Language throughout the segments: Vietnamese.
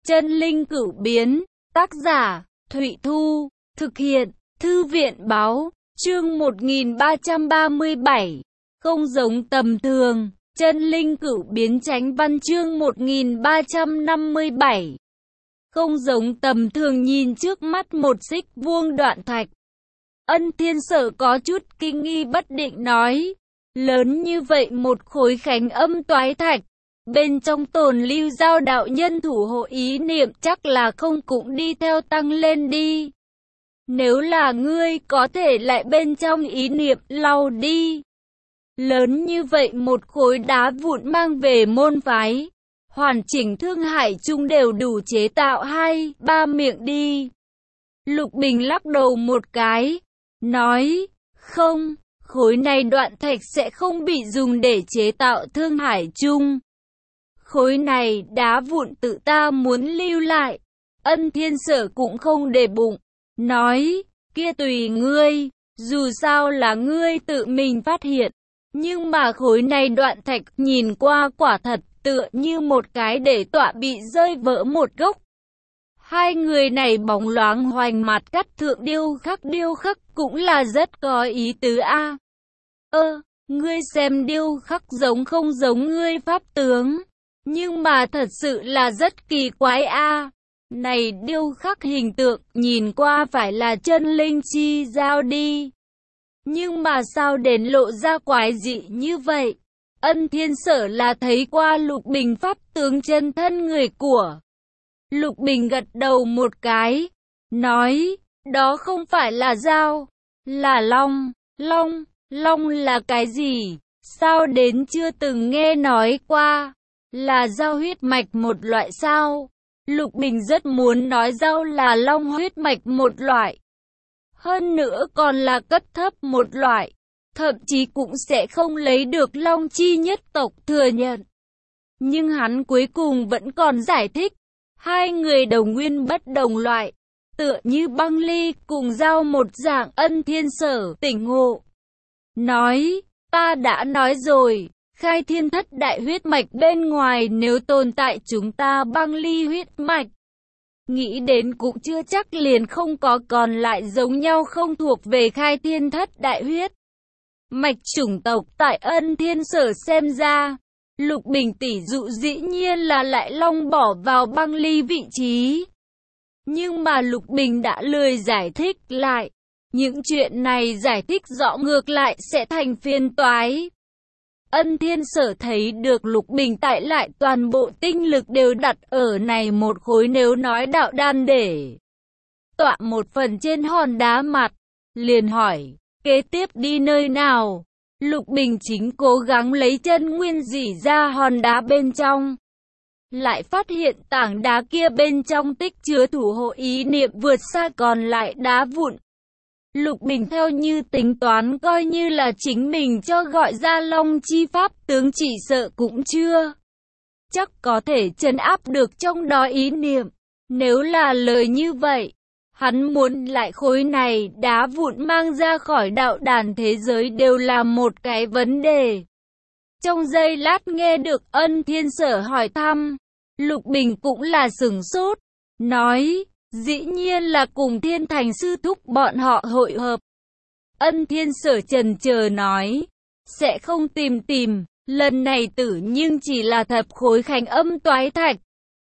Chân linh cửu biến, tác giả, Thụy Thu, thực hiện, Thư viện báo, chương 1337, không giống tầm thường, chân linh cửu biến chánh văn chương 1357. Không giống tầm thường nhìn trước mắt một xích vuông đoạn thạch. Ân Thiên Sở có chút kinh nghi bất định nói, lớn như vậy một khối khánh âm toái thạch. Bên trong tồn lưu giao đạo nhân thủ hộ ý niệm chắc là không cũng đi theo tăng lên đi. Nếu là ngươi có thể lại bên trong ý niệm lau đi. Lớn như vậy một khối đá vụn mang về môn phái. Hoàn chỉnh Thương Hải Trung đều đủ chế tạo 2-3 miệng đi. Lục Bình lắc đầu một cái, nói, không, khối này đoạn thạch sẽ không bị dùng để chế tạo Thương Hải Trung. Khối này đá vụn tự ta muốn lưu lại. Ân Thiên Sở cũng không để bụng, nói, kia tùy ngươi, dù sao là ngươi tự mình phát hiện. Nhưng mà khối này đoạn thạch nhìn qua quả thật tựa như một cái để tọa bị rơi vỡ một gốc. Hai người này bóng loáng hoành mặt cắt thượng điêu khắc cũng là rất có ý tứ a. Ngươi xem điêu khắc giống không giống ngươi pháp tướng. Nhưng mà thật sự là rất kỳ quái a. Này điêu khắc hình tượng nhìn qua phải là chân linh chi giao đi. Nhưng mà sao đến lộ ra quái dị như vậy? Ân Thiên Sở là thấy qua Lục Bình pháp tướng chân thân người của. Lục Bình gật đầu một cái, nói, đó không phải là dao, là long. Long là cái gì? Sao đến chưa từng nghe nói qua? Là dao huyết mạch một loại sao? Lục Bình rất muốn nói dao là long huyết mạch một loại. Hơn nữa còn là cấp thấp một loại. Thậm chí cũng sẽ không lấy được long chi nhất tộc thừa nhận. Nhưng hắn cuối cùng vẫn còn giải thích. Hai người đồng nguyên bất đồng loại. Tựa như băng ly cùng dao một dạng. Ân Thiên Sở tỉnh ngộ. Nói, ta đã nói rồi. Khai thiên thất đại huyết mạch bên ngoài nếu tồn tại chúng ta băng ly huyết mạch. Nghĩ đến cũng chưa chắc liền không có còn lại giống nhau không thuộc về khai thiên thất đại huyết mạch chủng tộc. Tại Ân Thiên Sở xem ra, Lục Bình tỷ dụ dĩ nhiên là lại long bỏ vào băng ly vị trí. Nhưng mà Lục Bình đã lười giải thích lại. Những chuyện này giải thích rõ ngược lại sẽ thành phiền toái. Ân Thiên Sở thấy được Lục Bình tại lại toàn bộ tinh lực đều đặt ở này một khối nếu nói đạo đan để tọa một phần trên hòn đá mặt, liền hỏi, kế tiếp đi nơi nào? Lục Bình chính cố gắng lấy chân nguyên dỉ ra hòn đá bên trong. Lại phát hiện tảng đá kia bên trong tích chứa thủ hộ ý niệm vượt xa còn lại đá vụn. Lục Bình theo như tính toán coi như là chính mình cho gọi ra long chi pháp tướng chỉ sợ cũng chưa chắc có thể trấn áp được trong đó ý niệm. Nếu là lời như vậy, hắn muốn lại khối này đá vụn mang ra khỏi đạo đàn thế giới đều là một cái vấn đề. Trong giây lát nghe được Ân Thiên Sở hỏi thăm, Lục Bình cũng là sửng sốt, nói, dĩ nhiên là cùng Thiên Thành sư thúc bọn họ hội hợp. Ân Thiên Sở chần chờ nói, sẽ không tìm, lần này tử nhưng chỉ là thập khối khánh âm toái thạch.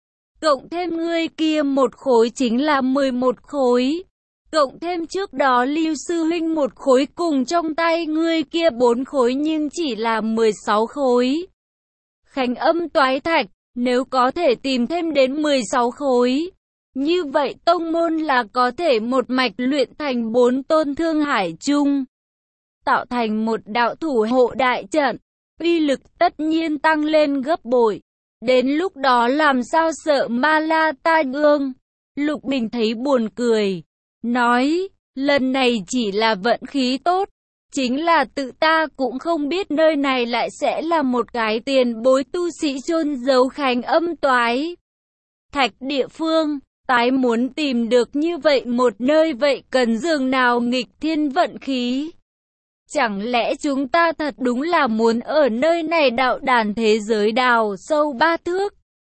Cộng thêm ngươi kia một khối chính là 11 khối. Cộng thêm trước đó Lưu Sư Huynh một khối cùng trong tay ngươi kia 4 khối nhưng chỉ là 16 khối. Khánh âm toái thạch, nếu có thể tìm thêm đến 16 khối. Như vậy tông môn là có thể một mạch luyện thành 4 tôn Thương Hải Trung. Tạo thành một đạo thủ hộ đại trận, uy lực tất nhiên tăng lên gấp bội. Đến lúc đó làm sao sợ ma la tai ương. Lục Bình thấy buồn cười, nói, lần này chỉ là vận khí tốt. Chính là tự ta cũng không biết nơi này lại sẽ là một cái tiền bối tu sĩ chôn giấu khánh âm toái thạch địa phương. Tái muốn tìm được như vậy một nơi vậy cần dường nào nghịch thiên vận khí. Chẳng lẽ chúng ta thật đúng là muốn ở nơi này đạo đàn thế giới đào sâu 3 thước?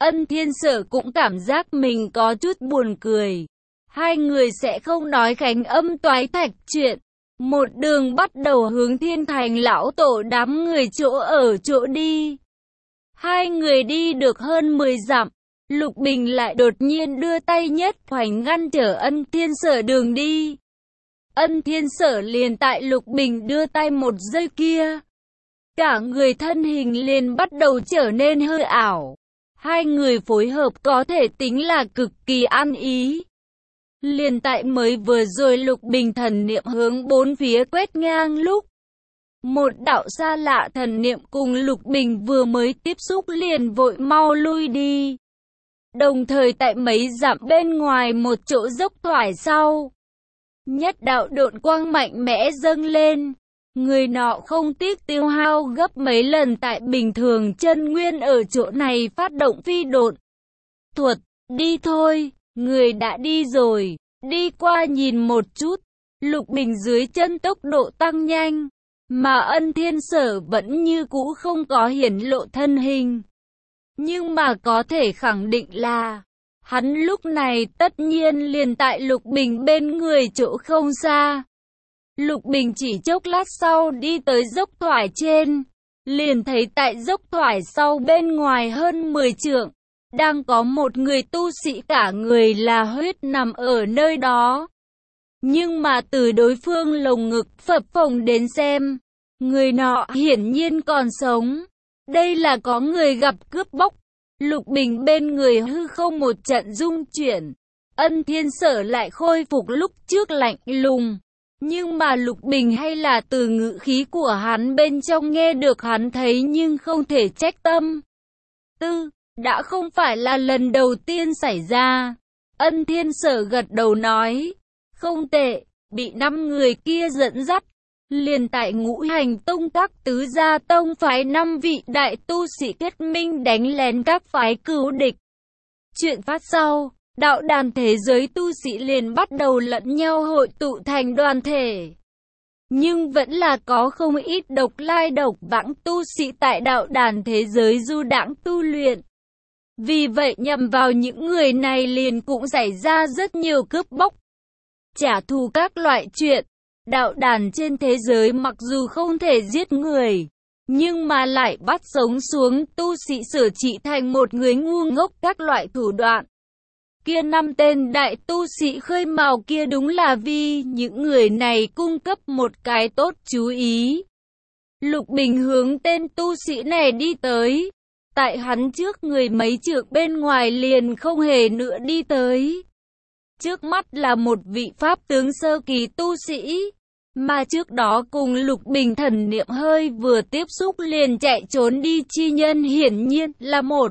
Ân Thiên Sở cũng cảm giác mình có chút buồn cười. Hai người sẽ không nói khánh âm toái thạch chuyện. Một đường bắt đầu hướng Thiên Thành lão tổ đám người chỗ ở chỗ đi. Hai người đi được hơn 10 dặm. Lục Bình lại đột nhiên đưa tay nhất khoảnh ngăn trở Ân Thiên Sở đường đi. Ân Thiên Sở liền tại Lục Bình đưa tay một giây kia. Cả người thân hình liền bắt đầu trở nên hơi ảo. Hai người phối hợp có thể tính là cực kỳ ăn ý. Liền tại mới vừa rồi Lục Bình thần niệm hướng bốn phía quét ngang lúc. Một đạo xa lạ thần niệm cùng Lục Bình vừa mới tiếp xúc liền vội mau lui đi. Đồng thời tại mấy dặm bên ngoài một chỗ dốc thoải sau. Nhất đạo độn quang mạnh mẽ dâng lên. Người nọ không tiếc tiêu hao gấp mấy lần tại bình thường chân nguyên ở chỗ này phát động phi độn thuật. Đi thôi, người đã đi rồi. Đi qua nhìn một chút. Lục Bình dưới chân tốc độ tăng nhanh. Mà Ân Thiên Sở vẫn như cũ không có hiển lộ thân hình. Nhưng mà có thể khẳng định là hắn lúc này tất nhiên liền tại Lục Bình bên người chỗ không xa. Lục Bình chỉ chốc lát sau đi tới dốc thoải trên. Liền thấy tại dốc thoải sau bên ngoài hơn 10 trượng. Đang có một người tu sĩ cả người là huyết nằm ở nơi đó. Nhưng mà từ đối phương lồng ngực phập phồng đến xem. Người nọ hiển nhiên còn sống. Đây là có người gặp cướp bóc. Lục Bình bên người hư không một trận rung chuyển. Ân Thiên Sở lại khôi phục lúc trước lạnh lùng. Nhưng mà Lục Bình hay là từ ngữ khí của hắn bên trong nghe được hắn thấy nhưng không thể trách tâm. Đã không phải là lần đầu tiên xảy ra. Ân Thiên Sở gật đầu nói. Không tệ, bị 5 người kia dẫn dắt. Liền tại Ngũ Hành Tông các tứ gia tông phái 5 vị đại tu sĩ kết minh đánh lén các phái cứu địch. Chuyện phát sau, đạo đàn thế giới tu sĩ liền bắt đầu lẫn nhau hội tụ thành đoàn thể. Nhưng vẫn là có không ít độc lai độc vãng tu sĩ tại đạo đàn thế giới du đãng tu luyện. Vì vậy nhằm vào những người này liền cũng xảy ra rất nhiều cướp bóc, trả thù các loại chuyện. Đạo đàn trên thế giới mặc dù không thể giết người, nhưng mà lại bắt sống xuống tu sĩ sửa trị thành một người ngu ngốc các loại thủ đoạn. Kia 5 tên đại tu sĩ khơi mào kia đúng là vì những người này cung cấp một cái tốt chú ý. Lục Bình hướng tên tu sĩ này đi tới. Tại hắn trước người mấy trượng bên ngoài liền không hề nữa đi tới. Trước mắt là một vị pháp tướng sơ kỳ tu sĩ, mà trước đó cùng Lục Bình thần niệm hơi vừa tiếp xúc liền chạy trốn đi chi nhân hiển nhiên là một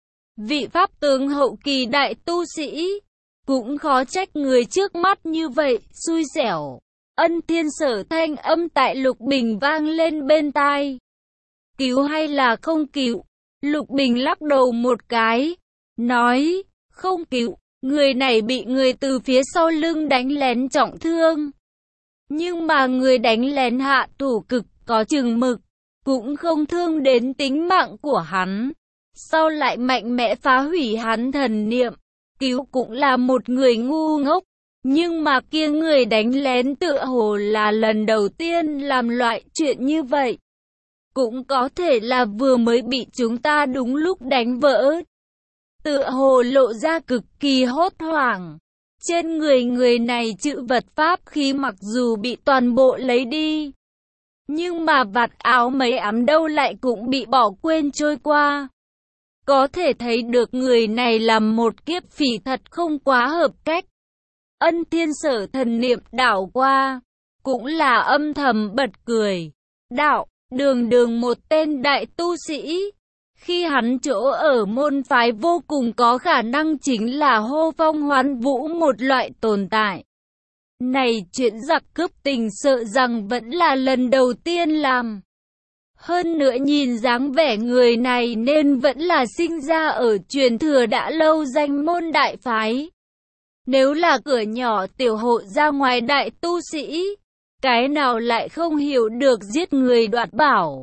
vị pháp tướng hậu kỳ đại tu sĩ. Cũng khó trách người trước mắt như vậy, xui xẻo. Ân Thiên Sở thanh âm tại Lục Bình vang lên bên tai. Cứu hay là không cứu? Lục Bình lắc đầu một cái, nói, không cứu. Người này bị người từ phía sau lưng đánh lén trọng thương. Nhưng mà người đánh lén hạ thủ cực có chừng mực, cũng không thương đến tính mạng của hắn. Sau lại mạnh mẽ phá hủy hắn thần niệm. Cứu cũng là một người ngu ngốc. Nhưng mà kia người đánh lén tựa hồ là lần đầu tiên làm loại chuyện như vậy. Cũng có thể là vừa mới bị chúng ta đúng lúc đánh vỡ. Tựa hồ lộ ra cực kỳ hốt hoảng. Trên người này chữ vật pháp khí mặc dù bị toàn bộ lấy đi, nhưng mà vạt áo mấy ám đâu lại cũng bị bỏ quên trôi qua. Có thể thấy được người này làm một kiếp phỉ thật không quá hợp cách. Ân Thiên Sở thần niệm đảo qua, cũng là âm thầm bật cười. Đạo, đường một tên đại tu sĩ. Khi hắn chỗ ở môn phái vô cùng có khả năng chính là hô phong hoán vũ một loại tồn tại. Này chuyện giặc cướp tình sợ rằng vẫn là lần đầu tiên làm. Hơn nữa nhìn dáng vẻ người này nên vẫn là sinh ra ở truyền thừa đã lâu danh môn đại phái. Nếu là cửa nhỏ tiểu hộ ra ngoài đại tu sĩ, cái nào lại không hiểu được giết người đoạt bảo.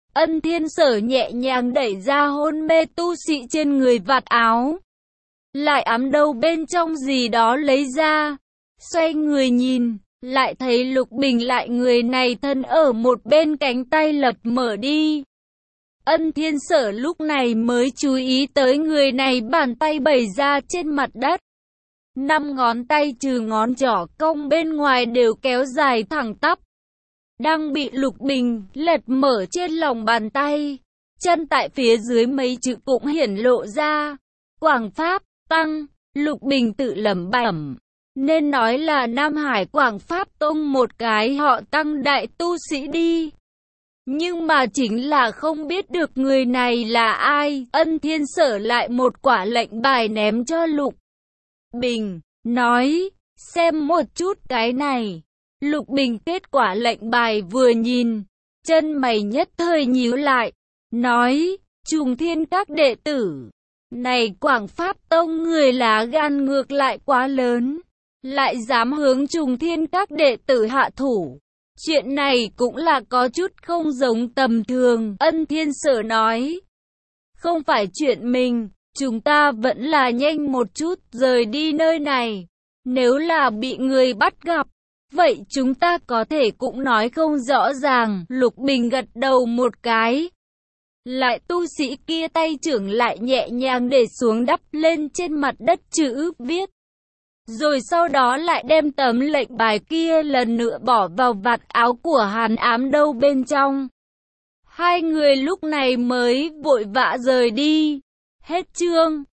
Ân Thiên Sở nhẹ nhàng đẩy ra hôn mê tu sĩ trên người vạt áo. Lại ám đâu bên trong gì đó lấy ra. Xoay người nhìn, lại thấy Lục Bình lại người này thân ở một bên, cánh tay lập mở đi. Ân Thiên Sở lúc này mới chú ý tới người này, bàn tay bày ra trên mặt đất. 5 ngón tay trừ ngón trỏ cong bên ngoài đều kéo dài thẳng tắp, đang bị Lục Bình lật mở trên lòng bàn tay. Chân tại phía dưới mấy chữ cũng hiển lộ ra. Quảng Pháp Tăng. Lục Bình tự lẩm bẩm, nên nói là Nam Hải Quảng Pháp Tông một cái họ Tăng đại tu sĩ đi. Nhưng mà chính là không biết được người này là ai. Ân Thiên Sở lại một quả lệnh bài ném cho Lục Bình, nói, xem một chút cái này. Lục Bình kết quả lệnh bài vừa nhìn, chân mày nhất thời nhíu lại, nói, Trùng Thiên các đệ tử. Này Quảng Pháp Tông người lá gan ngược lại quá lớn, lại dám hướng Trùng Thiên các đệ tử hạ thủ. Chuyện này cũng là có chút không giống tầm thường. Ân Thiên Sở nói, không phải chuyện mình, chúng ta vẫn là nhanh một chút rời đi nơi này. Nếu là bị người bắt gặp, vậy chúng ta có thể cũng nói không rõ ràng. Lục Bình gật đầu một cái. Lại tu sĩ kia tay trưởng lại nhẹ nhàng để xuống, đắp lên trên mặt đất chữ viết. Rồi sau đó lại đem tấm lệnh bài kia lần nữa bỏ vào vạt áo của hắn, ám đâu bên trong. Hai người lúc này mới vội vã rời đi. Hết chương.